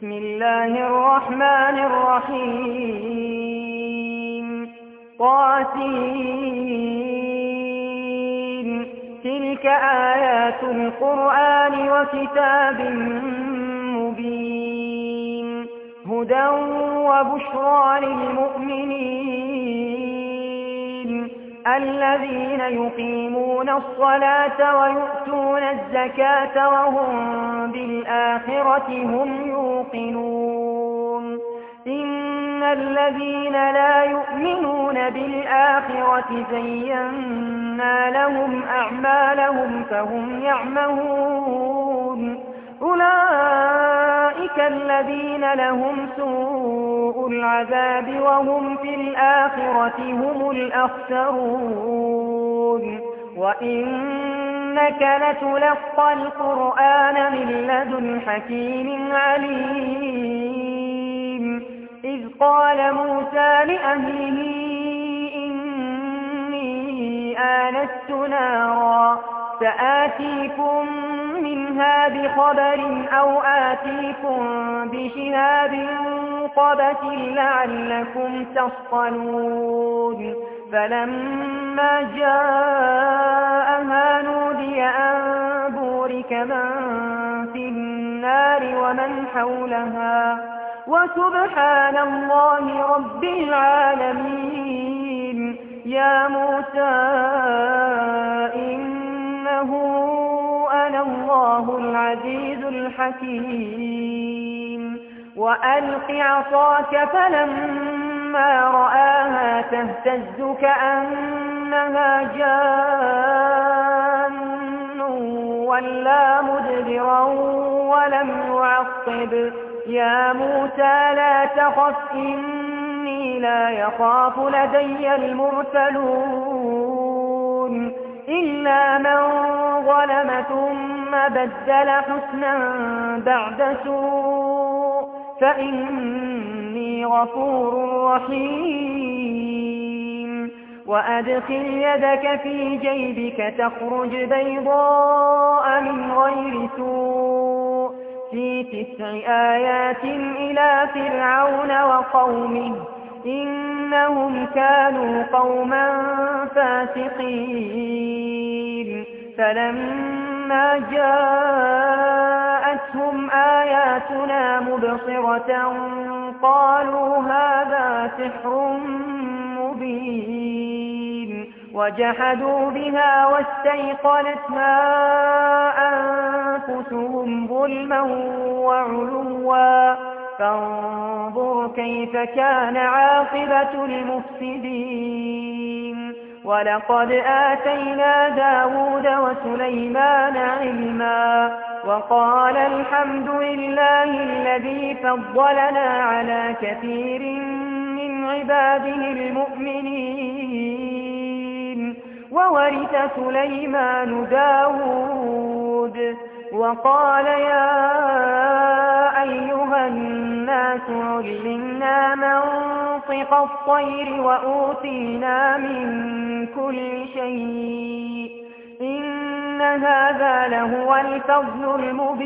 بسم الله الرحمن الرحيم طاسين تلك آيات القرآن وكتاب مبين هدى وبشرى للمؤمنين الذين يقيمون الصلاة ويؤتون الزكاة وهم بالآخرة هم يوقنون إن الذين لا يؤمنون بالآخرة زينا لهم أعمالهم فهم يعمهون أولئك الذين لهم سوء العذاب وهم في الآخرة هم الأخسرون وإنك لتلقى القرآن من لدن حكيم عليم إذ قال موسى لأهله إني آنست نارا سآتيكم منها بخبر أو آتيكم بشهاب قبس لعلكم تصطلون فلما جاءها نودي أن بورك من في النار ومن حولها وسبحان الله رب العالمين يا موسى إنه أنا الله العزيز الحكيم وألق عصاك فلما رآها تهتز كأنها جان ولا مدبرا ولم يعقب يا موسى لا تخف إني لا يخاف لدي المرسلون إلا من ظلم ثم بدل حسنا بعد سوء فإني غفور رحيم وأدخل يدك في جيبك تخرج بيضاء من غير سوء في 9 آيات إلى فرعون وقومه إنهم كانوا قوما فاسقين فلما جاءتهم آياتنا مبصرة قالوا هذا سحر مبين وجحدوا بها واستيقنتها أنفسهم ظلما وعلوا فانظر كيف كان عاقبة المفسدين ولقد آتينا داود وسليمان علما وقال الحمد لله الذي فضلنا على كثير من عباده المؤمنين وورث سليمان داود وقال يا أيها الناس علمنا منطق الطير وأوتينا من كل شيء إن هذا لهو الفضل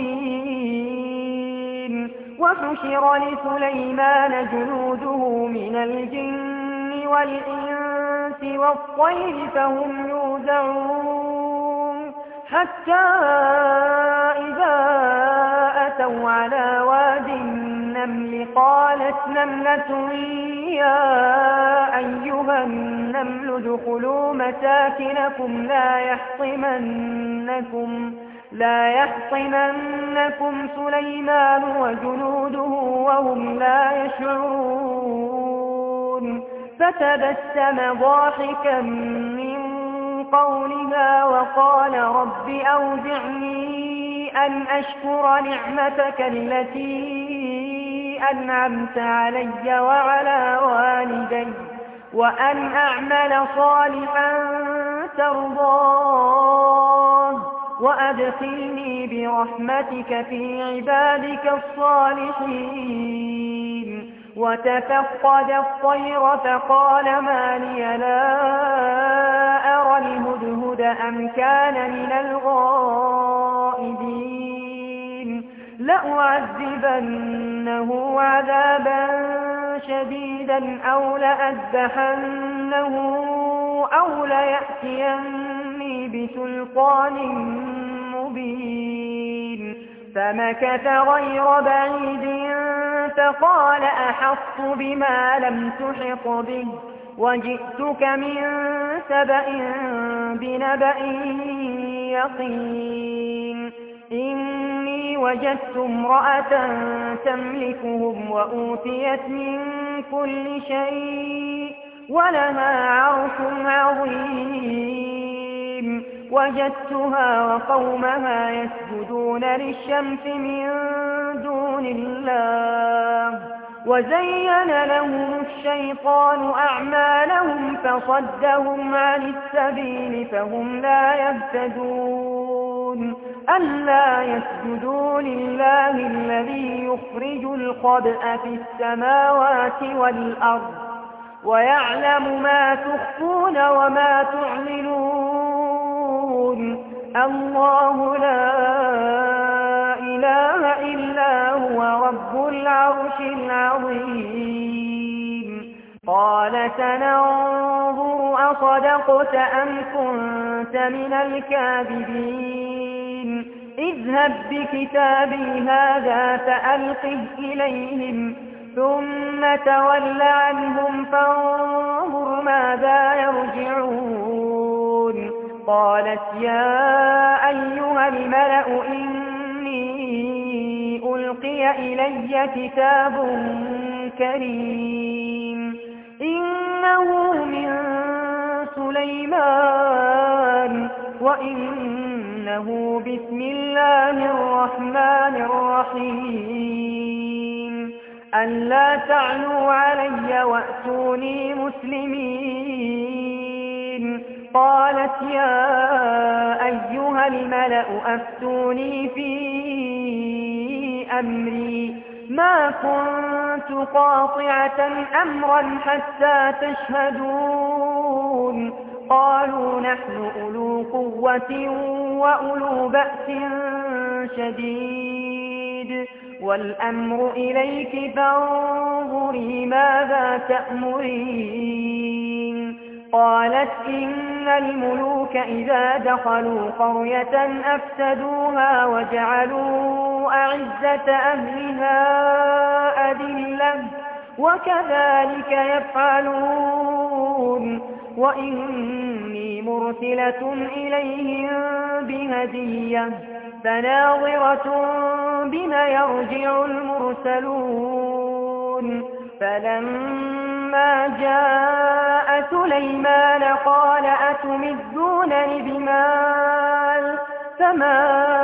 المبين وحشر لسليمان جنوده من الجن والإنس والطير فهم يوزعون حتى إذا أتوا على واد النمل قالت نملة يا أيها النمل ادخلوا مساكنكم لا يحطمنكم سليمان وجنوده وهم لا يشعرون فتبسم ضاحكا من قولها وقال رب أوزعني أن أشكر نعمتك التي أنعمت علي وعلى والدي وأن أعمل صالحا ترضاه وأدخلني برحمتك في عبادك الصالحين وتفقد الطير فقال ما لي لا أرى الهدهد أم كان من الغائبين لأعذبنه عذابا شديدا أو لأذبحنه أو ليأتيني بسلطان مبين. فمكث غير بعيد فقال أحطت بما لم تحط به وجئتك من سبأ بنبأ يقين. إني وجدت امرأة تملكهم وأوتيت من كل شيء ولها عرش عظيم. وجدتها وقومها يسجدون للشمس من دون الله وزين لهم الشيطان أعمالهم فصدهم عن السبيل فهم لا يهتدون. ألا يسجدوا لله الذي يخرج الخبأ في السماوات والأرض ويعلم ما تخفون وما تعلنون. الله لا إله إلا هو رب العرش العظيم. قال سننظر أصدقت أم كنت من الكاذبين. اذهب بكتابي هذا فألقه إليهم ثم تول عنهم فانظر ماذا يرجعون. قالت يا أيها الملأ إني ألقي إلي كتاب كريم إنه من سليمان وإنه بسم الله الرحمن الرحيم. ألا تعلوا علي وأتوني مسلمين. قالت يا أيها الملأ أفتوني في أمري ما كنت قاطعة أمرا حتى تشهدون. قالوا نحن أولو قوة وأولو بأس شديد والأمر إليك فانظري ماذا تأمرين. قالت إن الملوك إذا دخلوا قرية أفسدوها وجعلوا أعزة أهلها أذلة وكذلك يفعلون. وإني مرسلة إليهم بهدية فناظرة بما يرجع المرسلون. فلما جاء سليمان قال أتمدونني بمال فما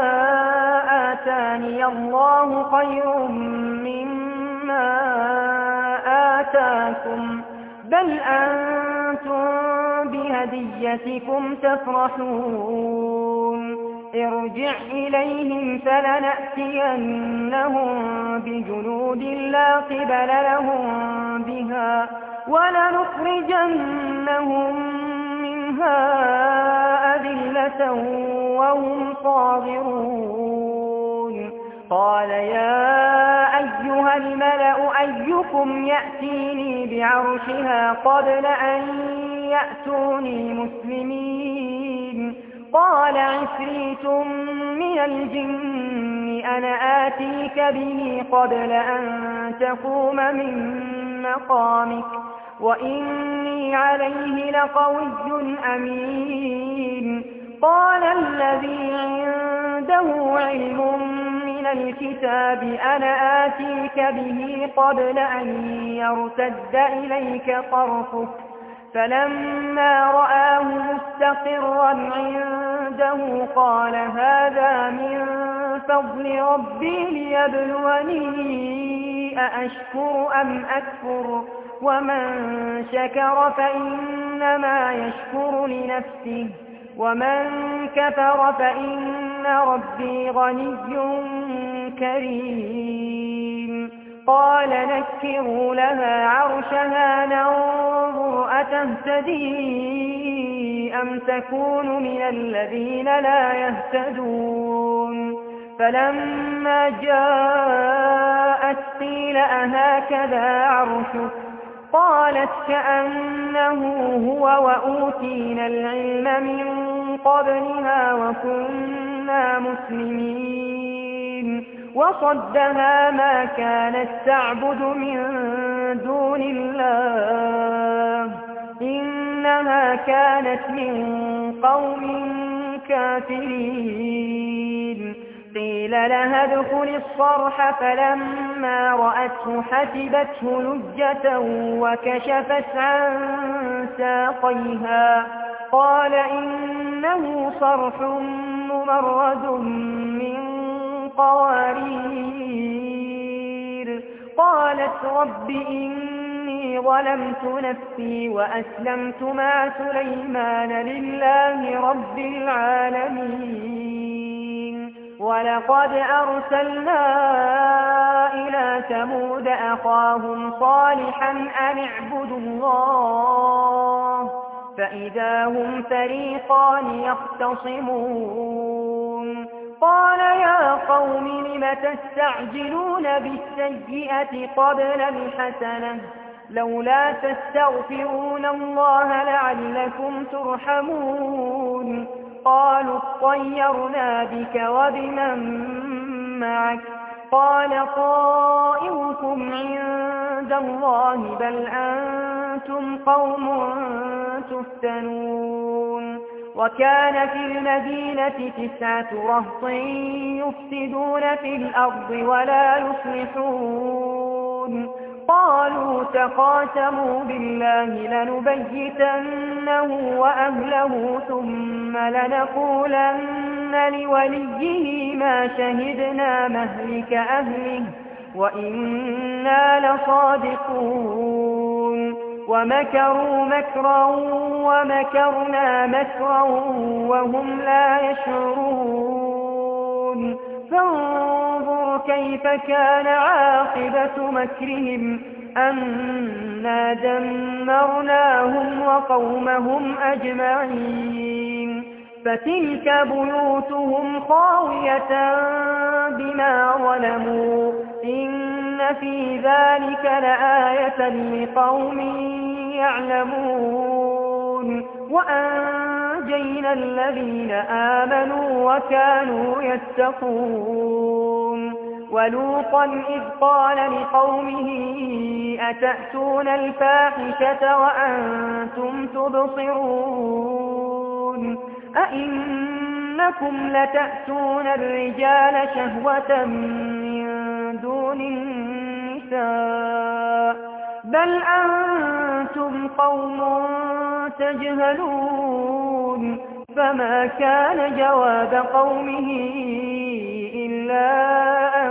آتاني الله خير مما آتاكم بل أنتم بهديتكم تفرحون. ارجع إليهم فلنأتينهم بجنود لا قبل لهم بها ولنخرجنهم منها أذلة وهم صاغرون. قال يا أيها الملأ أيكم يأتيني بعرشها قبل أن يأتوني مسلمين. قال عفريت من الجن أنا آتيك به قبل أن تقوم من مقامك وإني عليه لقوي أمين. قال الذي عنده علم من الكتاب أنا آتيك به قبل أن يرتد إليك طرفك فلما رآه مستقرا عنده قال هذا من فضل ربي ليبلوني أأشكر أم أكفر ومن شكر فإنما يشكر لنفسه ومن كفر فإن ربي غني كريم. قال نكروا لها عرشها ننظر أتهتدي أم تكون من الذين لا يهتدون. فلما جاءت قيل أهكذا عرشك قالت كأنه هو وأوتينا العلم من قبلها وكنا مسلمين وصدها ما كانت تعبد من دون الله إنها كانت من قوم كافرين قيل لها ادخل الصرح فلما رأته حسبته لجة وكشفت عن ساقيها قال إنه صرح ممرد من قوارير قالت رب إني ظلمت نفسي وأسلمت مع سليمان لله رب العالمين ولقد أرسلنا إلى ثمود أخاهم صالحا أن اعبدوا الله فإذا هم فريقان يختصمون قال يا قوم لم تستعجلون بالسيئة قبل الحسنة لولا تستغفرون الله لعلكم ترحمون قالوا اطيرنا بك وبمن معك قال طائركم عند الله بل أنتم قوم تفتنون وكان في المدينة 9 رهط يفسدون في الأرض ولا يصلحون قالوا تقاسموا بالله لنبيتنه وأهله ثم لنقولن لوليه ما شهدنا مهلك أهله وإنا لصادقون ومكروا مكرا ومكرنا مكرا وهم لا يشعرون فانظر كيف كان عاقبة مكرهم أنا دمرناهم وقومهم أجمعين فتلك بيوتهم خاوية بما ظلموا إن في ذلك لآية لقوم يعلمون وأنجينا الذين آمنوا وكانوا يتقون ولوطا إذ قال لقومه أتأتون الفاحشة وأنتم تبصرون أئنكم لتأتون الرجال شهوة من دون النساء بل أنتم قوم تجهلون فما كان جواب قومه إلا أن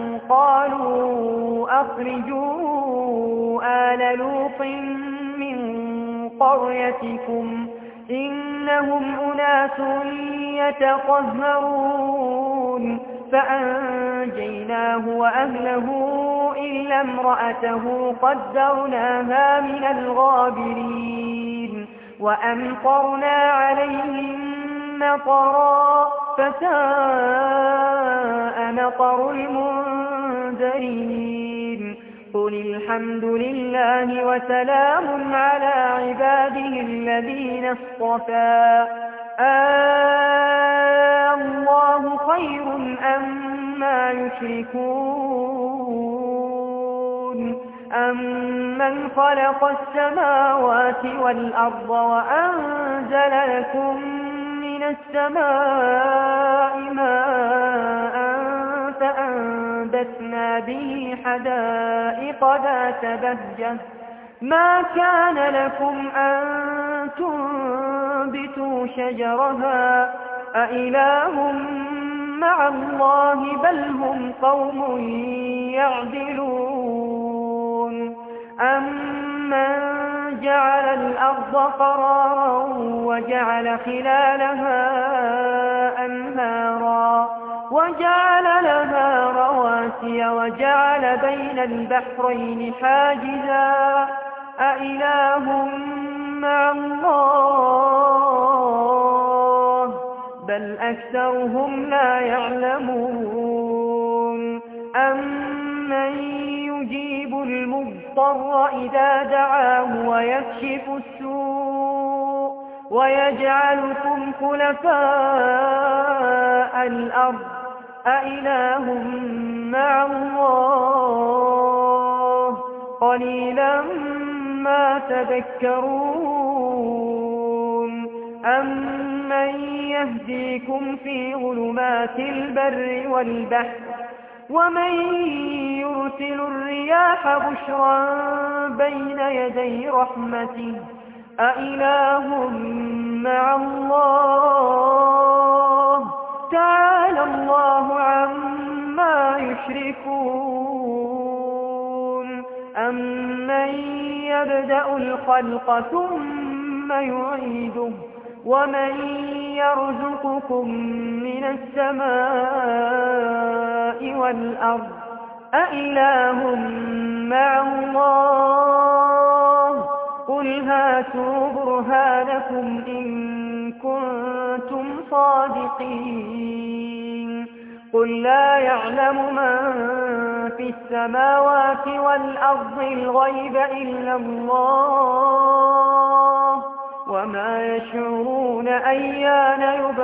قالوا أخرجوا آل لوط من قريتكم إنهم أناس يتطهرون فأنجيناه وأهله إلا امرأته قدرناها من الغابرين وأمطرنا عليهم مطرا فساء مطر المنذرين قل الحمد لله وسلام على عباده الذين اصطفى الله خير أما يشركون أمن خلق السماوات والأرض وأنزل لكم من السماء ماء فأنبتنا به حدائق ذات بهجة ما كان لكم أن تنبتوا شجرها أإله مع الله بل هم قوم يعدلون أمن جعل الأرض قرارا وجعل خلالها أنهارا وجعل لها رواسي وجعل بين البحرين حاجزا أإله مع الله بل أكثرهم لا يعلمون أمن يجيب المضطر إذا دعاه ويكشف السوء ويجعلكم خلفاء الأرض أإله مع الله قليلا ما تذكرون أمن يهديكم في ظلمات البر والبحر ومن يرسل الرياح بشرا بين يدي رحمته أإله مع الله تعالى الله عما يشركون أمن يبدأ الخلق ثم يعيده ومن يرزقكم من السماء والأرض أإله مع الله قل هاتوا برهانكم إن كنتم صادقين قل لا يعلم من في السماوات والأرض الغيب إلا الله وما يشعرون أيان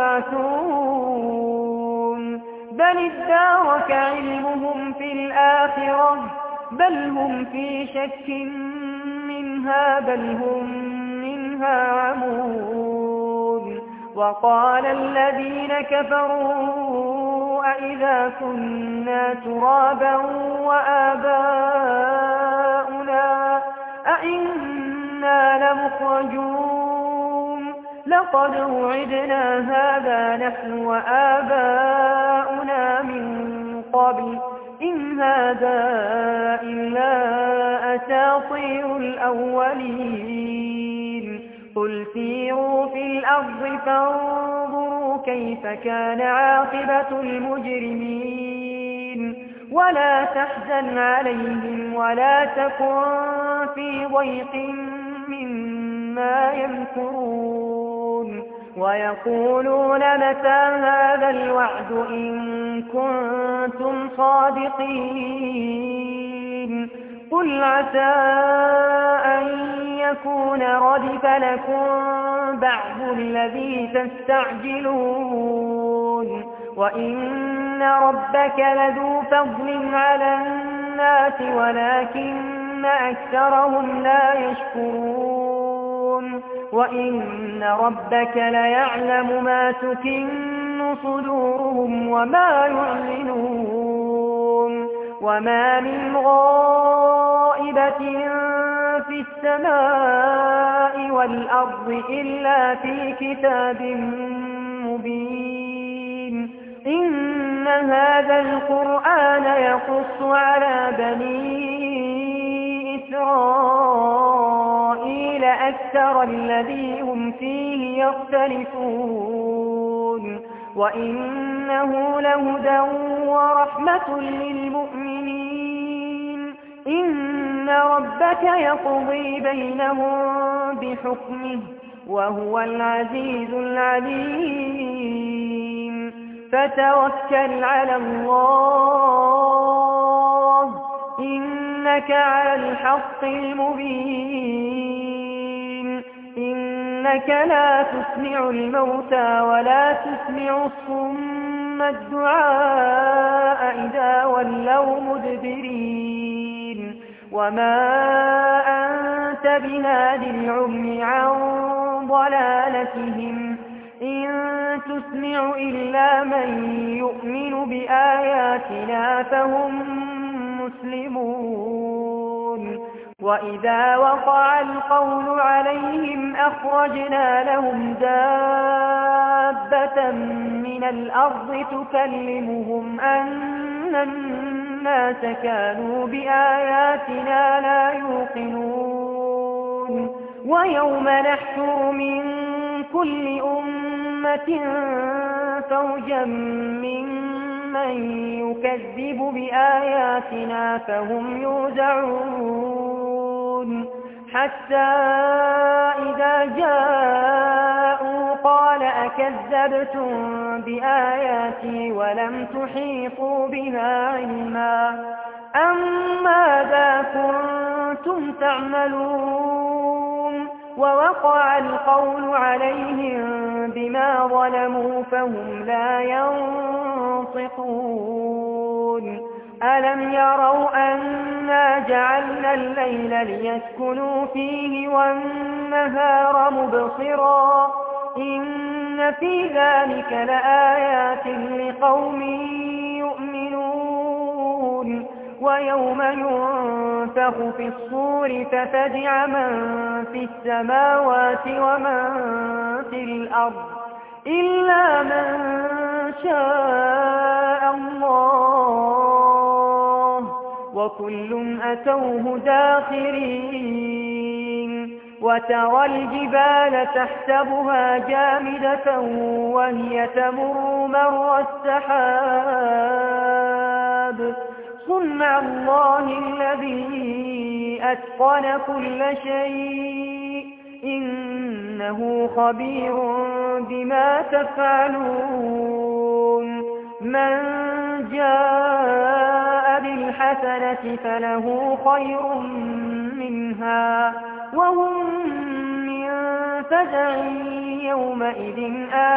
يبعثون بل ادارك علمهم في الآخرة بل هم في شك منها بل هم منها عمون وقال الذين كفروا أئذا كنا ترابا وآباؤنا أئنا لمخرجون لقد وعدنا هذا نحن وآباؤنا من قبل إن هذا إلا أساطير الأولين قل سيروا في الأرض فانظروا كيف كان عاقبة المجرمين ولا تحزن عليهم ولا تكن في ضيق مما يمكرون ويقولون متى هذا الوعد إن كنتم صادقين قل عسى أن يكون ردف لكم بعض الذي تستعجلون وإن ربك لذو فضل على الناس ولكن أكثرهم لا يشكرون وإن ربك ليعلم ما تكن صدورهم وما يعلنون وما من غائبة في السماء والأرض إلا في كتاب مبين إن هذا القرآن يقص على بني إسرائيل أكثر الذي هم فيه يختلفون وإنه لهدى ورحمة للمؤمنين إن ربك يقضي بينهم بحكمه وهو العزيز العليم فتوكل على الله إنك على الحق المبين إنك لا تسمع الموتى ولا تسمع الصم الدعاء إذا ولوا مدبرين وما أنت بهاد العمي عن ضلالتهم إن تسمع إلا من يؤمن بآياتنا فهم مسلمون وإذا وقع القول عليهم أخرجنا لهم دابة من الأرض تكلمهم أن الناس كانوا بآياتنا لا يوقنون ويوم نحشر من كل أمة فوجا ممن يكذب بآياتنا فهم يوزعون حتى إذا جاءوا قال أكذبتم بآياتي ولم تحيطوا بها علما أم ماذا كنتم تعملون ووقع القول عليهم بما ظلموا فهم لا ينطقون ألم يروا أنا جعلنا الليل ليسكنوا فيه والنهار مبصرا إن في ذلك لآيات لقوم يؤمنون ويوم ينفخ في الصور ففزع من في السماوات ومن في الأرض إلا من شاء الله وكل أتوه داخرين وترى الجبال تحسبها جامدة وهي تمر مر السحاب صنع الله الذي أتقن كل شيء إنه خبير بما تفعلون من جاء بالحسنة فله خير منها وهم من فزع يومئذ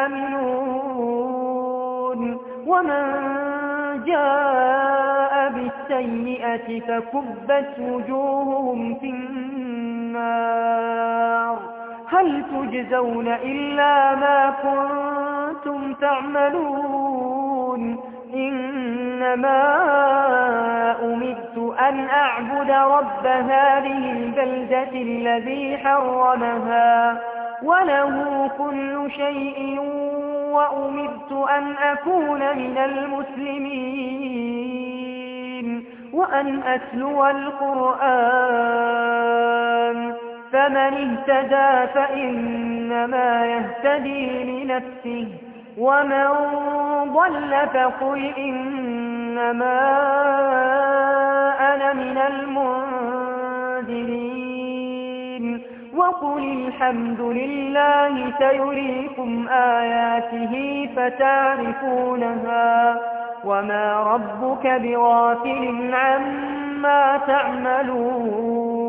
آمنون ومن جاء بالسيئة فكبت وجوههم في النار هل تجزون إلا ما كنتم تعملون إنما أمرت أن أعبد رب هذه البلدة الذي حرمها وله كل شيء وأمرت أن أكون من المسلمين وأن أتلو القرآن فمن اهتدى فإنما يهتدي لنفسه ومن ضل فقل إنما أنا من المنذرين وقل الحمد لله سيريكم آياته فتعرفونها وما ربك بغافل عما تعملون